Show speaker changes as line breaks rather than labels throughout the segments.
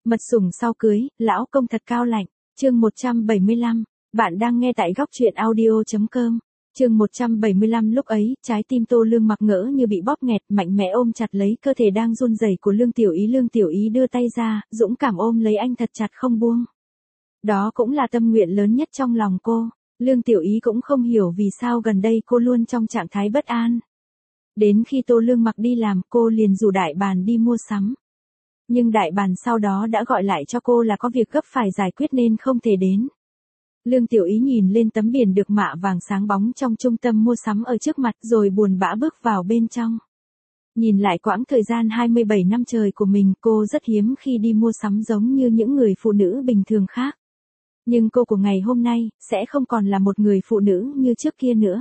Mật sủng sau cưới, lão công thật cao lạnh. Chương 175. Bạn đang nghe tại góc truyện audio.com. Chương 175. Lúc ấy, trái tim Tô Lương Mặc ngỡ như bị bóp nghẹt, mạnh mẽ ôm chặt lấy cơ thể đang run rẩy của Lương Tiểu Ý. Lương Tiểu Ý đưa tay ra, dũng cảm ôm lấy anh thật chặt không buông. Đó cũng là tâm nguyện lớn nhất trong lòng cô. Lương Tiểu Ý cũng không hiểu vì sao gần đây cô luôn trong trạng thái bất an. Đến khi Tô Lương Mặc đi làm, cô liền rủ Đại Bàn đi mua sắm. Nhưng Đại Bàn sau đó đã gọi lại cho cô là có việc gấp phải giải quyết nên không thể đến. Lương Tiểu Ý nhìn lên tấm biển được mạ vàng sáng bóng trong trung tâm mua sắm ở trước mặt rồi buồn bã bước vào bên trong. Nhìn lại quãng thời gian 27 năm trời của mình, cô rất hiếm khi đi mua sắm giống như những người phụ nữ bình thường khác. Nhưng cô của ngày hôm nay, sẽ không còn là một người phụ nữ như trước kia nữa.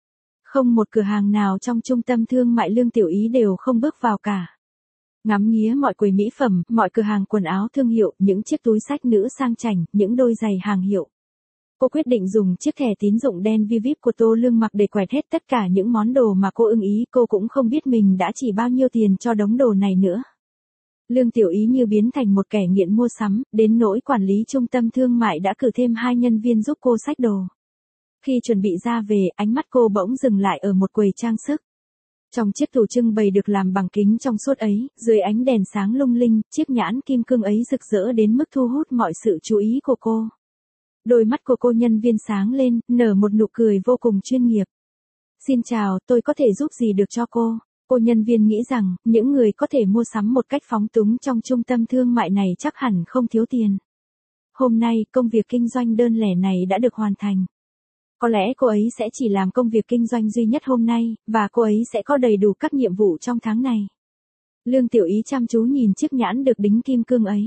Không một cửa hàng nào trong trung tâm thương mại Lương Tiểu Ý đều không bước vào cả. Ngắm nghía mọi quầy mỹ phẩm, mọi cửa hàng quần áo thương hiệu, những chiếc túi xách nữ sang chảnh, những đôi giày hàng hiệu. Cô quyết định dùng chiếc thẻ tín dụng đen VVIP của Tô Lương Mặc để quẹt hết tất cả những món đồ mà cô ưng ý. Cô cũng không biết mình đã chỉ bao nhiêu tiền cho đống đồ này nữa. Lương Tiểu Ý như biến thành một kẻ nghiện mua sắm, đến nỗi quản lý trung tâm thương mại đã cử thêm 2 nhân viên giúp cô xách đồ. Khi chuẩn bị ra về, ánh mắt cô bỗng dừng lại ở một quầy trang sức. Trong chiếc tủ trưng bày được làm bằng kính trong suốt ấy, dưới ánh đèn sáng lung linh, chiếc nhãn kim cương ấy rực rỡ đến mức thu hút mọi sự chú ý của cô. Đôi mắt của cô nhân viên sáng lên, nở một nụ cười vô cùng chuyên nghiệp. Xin chào, tôi có thể giúp gì được cho cô? Cô nhân viên nghĩ rằng, những người có thể mua sắm một cách phóng túng trong trung tâm thương mại này chắc hẳn không thiếu tiền. Hôm nay, công việc kinh doanh đơn lẻ này đã được hoàn thành. Có lẽ cô ấy sẽ chỉ làm công việc kinh doanh duy nhất hôm nay, và cô ấy sẽ có đầy đủ các nhiệm vụ trong tháng này. Lương Tiểu Ý chăm chú nhìn chiếc nhãn được đính kim cương ấy.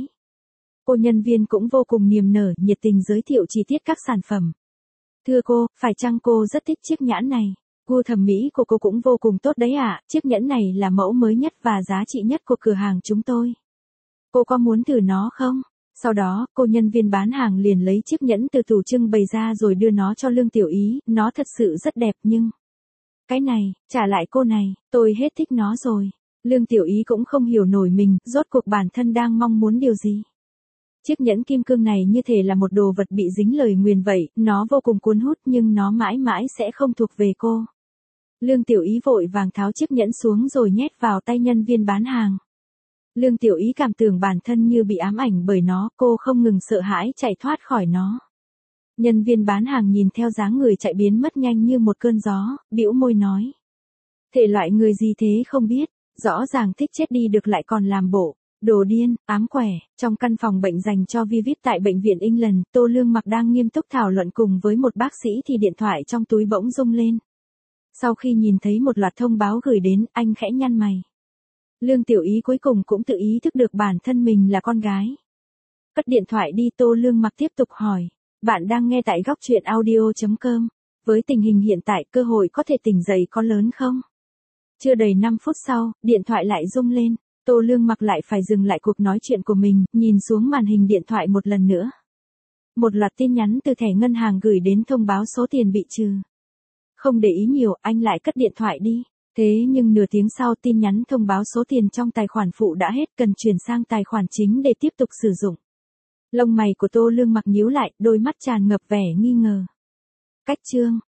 Cô nhân viên cũng vô cùng niềm nở, nhiệt tình giới thiệu chi tiết các sản phẩm. Thưa cô, phải chăng cô rất thích chiếc nhãn này? Gu thẩm mỹ của cô cũng vô cùng tốt đấy ạ, chiếc nhẫn này là mẫu mới nhất và giá trị nhất của cửa hàng chúng tôi. Cô có muốn thử nó không? Sau đó, cô nhân viên bán hàng liền lấy chiếc nhẫn từ tủ trưng bày ra rồi đưa nó cho Lương Tiểu Ý, nó thật sự rất đẹp nhưng... Cái này, trả lại cô này, tôi hết thích nó rồi. Lương Tiểu Ý cũng không hiểu nổi mình, rốt cuộc bản thân đang mong muốn điều gì. Chiếc nhẫn kim cương này như thể là một đồ vật bị dính lời nguyền vậy, nó vô cùng cuốn hút nhưng nó mãi mãi sẽ không thuộc về cô. Lương Tiểu Ý vội vàng tháo chiếc nhẫn xuống rồi nhét vào tay nhân viên bán hàng. Lương Tiểu Ý cảm tưởng bản thân như bị ám ảnh bởi nó, cô không ngừng sợ hãi chạy thoát khỏi nó. Nhân viên bán hàng nhìn theo dáng người chạy biến mất nhanh như một cơn gió, bĩu môi nói. Thể loại người gì thế không biết, rõ ràng thích chết đi được lại còn làm bộ. Đồ điên, ám quẻ. Trong căn phòng bệnh dành cho VVIP tại bệnh viện England, Tô Lương Mặc đang nghiêm túc thảo luận cùng với một bác sĩ thì điện thoại trong túi bỗng rung lên. Sau khi nhìn thấy một loạt thông báo gửi đến, anh khẽ nhăn mày. Lương Tiểu Ý cuối cùng cũng tự ý thức được bản thân mình là con gái. Cất điện thoại đi, Tô Lương Mặc tiếp tục hỏi. Bạn đang nghe tại góc truyện audio.com. Với tình hình hiện tại, cơ hội có thể tỉnh dậy có lớn không? Chưa đầy 5 phút sau, điện thoại lại rung lên. Tô Lương Mặc lại phải dừng lại cuộc nói chuyện của mình, nhìn xuống màn hình điện thoại một lần nữa. Một loạt tin nhắn từ thẻ ngân hàng gửi đến thông báo số tiền bị trừ. Không để ý nhiều, anh lại cất điện thoại đi. Thế nhưng nửa tiếng sau tin nhắn thông báo số tiền trong tài khoản phụ đã hết, cần chuyển sang tài khoản chính để tiếp tục sử dụng. Lông mày của Tô Lương Mặc nhíu lại, đôi mắt tràn ngập vẻ nghi ngờ. Cách chương,